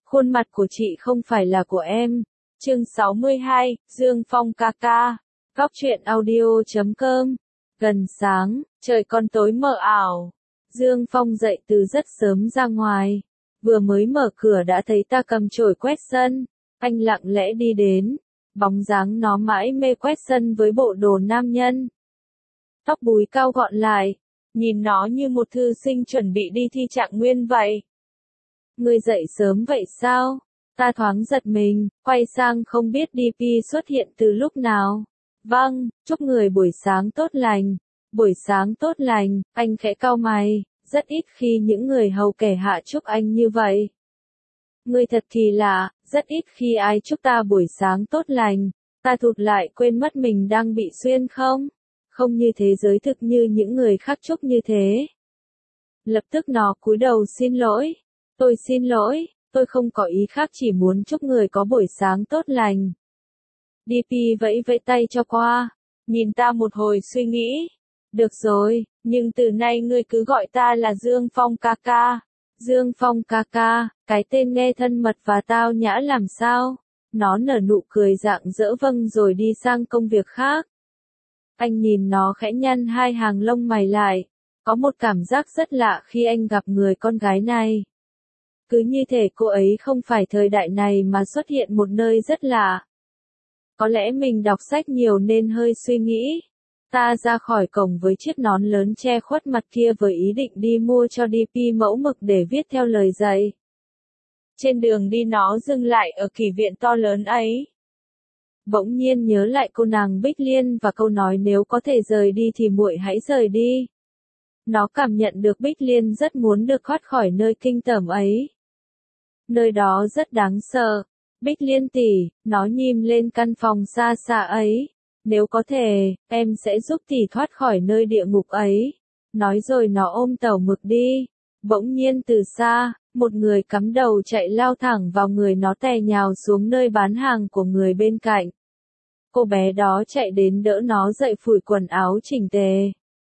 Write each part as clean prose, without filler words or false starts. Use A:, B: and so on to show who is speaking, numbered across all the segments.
A: khuôn mặt của chị không phải là của em. Chương 62, Dương Phong ca ca. Góc truyện audio.com. Gần sáng, trời còn tối mờ ảo. Dương Phong dậy từ rất sớm ra ngoài. Vừa mới mở cửa đã thấy ta cầm chổi quét sân. Anh lặng lẽ đi đến. Bóng dáng nó mãi mê quét sân với bộ đồ nam nhân. Tóc búi cao gọn lại. Nhìn nó như một thư sinh chuẩn bị đi thi trạng nguyên vậy. Ngươi dậy sớm vậy sao? Ta thoáng giật mình, quay sang không biết DP xuất hiện từ lúc nào. Vâng, chúc người buổi sáng tốt lành. Buổi sáng tốt lành, anh khẽ cau mày, rất ít khi những người hầu kẻ hạ chúc anh như vậy. Ngươi thật kỳ lạ, rất ít khi ai chúc ta buổi sáng tốt lành. Ta thụt lại quên mất mình đang bị xuyên không? Không như thế giới thực như những người khác chúc như thế. Lập tức nó cúi đầu xin lỗi. Tôi xin lỗi, tôi không có ý khác, chỉ muốn chúc người có buổi sáng tốt lành. DP vẫy vẫy tay cho qua, nhìn ta một hồi suy nghĩ. Được rồi, nhưng từ nay ngươi cứ gọi ta là Dương Phong ca ca. Dương Phong ca ca, cái tên nghe thân mật và tao nhã làm sao? Nó nở nụ cười rạng rỡ vâng rồi đi sang công việc khác. Anh nhìn nó khẽ nhăn hai hàng lông mày lại. Có một cảm giác rất lạ khi anh gặp người con gái này. Cứ như thể cô ấy không phải thời đại này mà xuất hiện một nơi rất lạ. Có lẽ mình đọc sách nhiều nên hơi suy nghĩ. Ta ra khỏi cổng với chiếc nón lớn che khuất mặt kia với ý định đi mua cho DP mẫu mực để viết theo lời dạy. Trên đường đi nó dừng lại ở kỷ viện to lớn ấy. Bỗng nhiên nhớ lại cô nàng Bích Liên và câu nói nếu có thể rời đi thì muội hãy rời đi. Nó cảm nhận được Bích Liên rất muốn được thoát khỏi nơi kinh tởm ấy. Nơi đó rất đáng sợ. Bích Liên tỷ, nó nhìm lên căn phòng xa xa ấy. Nếu có thể, em sẽ giúp tỷ thoát khỏi nơi địa ngục ấy. Nói rồi nó ôm tàu mực đi. Bỗng nhiên từ xa, một người cắm đầu chạy lao thẳng vào người nó tè nhào xuống nơi bán hàng của người bên cạnh. Cô bé đó chạy đến đỡ nó dậy phủi quần áo chỉnh tề.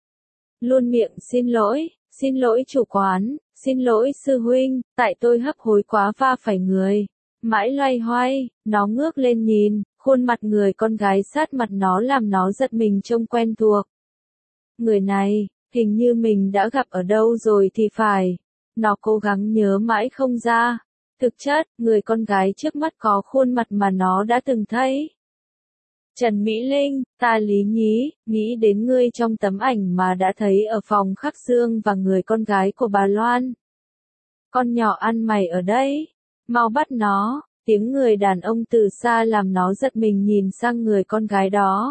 A: Luôn miệng xin lỗi chủ quán, xin lỗi sư huynh, tại tôi hấp hối quá va phải người. Mãi loay hoay, nó ngước lên nhìn, khuôn mặt người con gái sát mặt nó làm nó giật mình trông quen thuộc. Người này, hình như mình đã gặp ở đâu rồi thì phải. Nó cố gắng nhớ mãi không ra. Thực chất, người con gái trước mắt có khuôn mặt mà nó đã từng thấy. Trần Mỹ Linh, ta Lý Nhí, nghĩ đến ngươi trong tấm ảnh mà đã thấy ở phòng Khắc Dương và người con gái của bà Loan. Con nhỏ ăn mày ở đây, mau bắt nó, tiếng người đàn ông từ xa làm nó giật mình nhìn sang người con gái đó.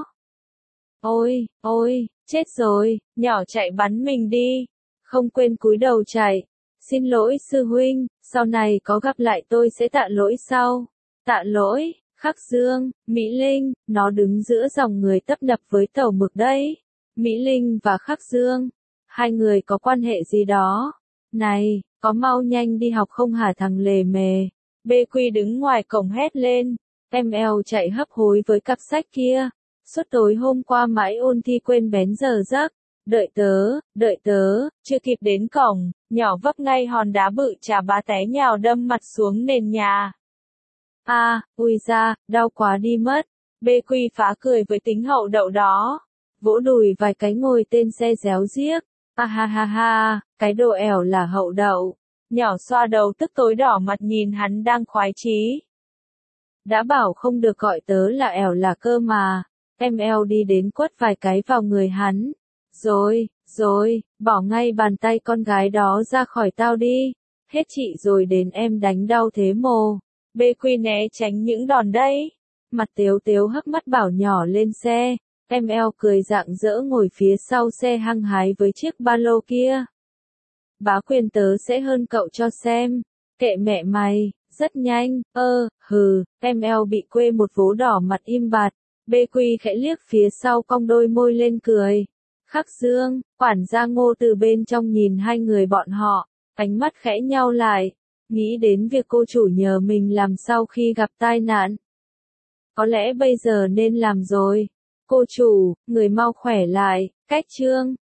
A: Ôi, chết rồi, nhỏ chạy bắn mình đi, không quên cúi đầu chạy. Xin lỗi sư huynh, sau này có gặp lại tôi sẽ tạ lỗi sau. Tạ lỗi. Khắc Dương, Mỹ Linh, nó đứng giữa dòng người tấp nập với tàu mực đấy. Mỹ Linh và Khắc Dương, hai người có quan hệ gì đó? Này, có mau nhanh đi học không hả thằng lề mề? BQ đứng ngoài cổng hét lên. ML chạy hấp hối với cặp sách kia. Suốt tối hôm qua mãi ôn thi quên bén giờ giấc. Đợi tớ, chưa kịp đến cổng, nhỏ vấp ngay hòn đá bự chà bá té nhào đâm mặt xuống nền nhà. Ui da, đau quá đi mất. BQ phá cười với tính hậu đậu đó. Vỗ đùi vài cái ngồi tên xe réo riếc. Ha, cái đồ ẻo là hậu đậu. Nhỏ xoa đầu tức tối đỏ mặt nhìn hắn đang khoái chí. Đã bảo không được gọi tớ là ẻo là cơ mà. ML đi đến quất vài cái vào người hắn. Rồi, bỏ ngay bàn tay con gái đó ra khỏi tao đi. Hết chị rồi đến em đánh đau thế mồ. BQ né tránh những đòn đấy. Mặt tếu tếu hấp mắt bảo nhỏ lên xe. ML cười rạng rỡ ngồi phía sau xe hăng hái với chiếc ba lô kia. Bá Quyền tớ sẽ hơn cậu cho xem. Kệ mẹ mày, rất nhanh, ML bị quê một vố đỏ mặt im bặt. BQ khẽ liếc phía sau cong đôi môi lên cười. Khắc Dương, quản gia Ngô từ bên trong nhìn hai người bọn họ, ánh mắt khẽ nhao lại. Nghĩ đến việc cô chủ nhờ mình làm sau khi gặp tai nạn. Có lẽ bây giờ nên làm rồi. Cô chủ, người mau khỏe lại, cách chương.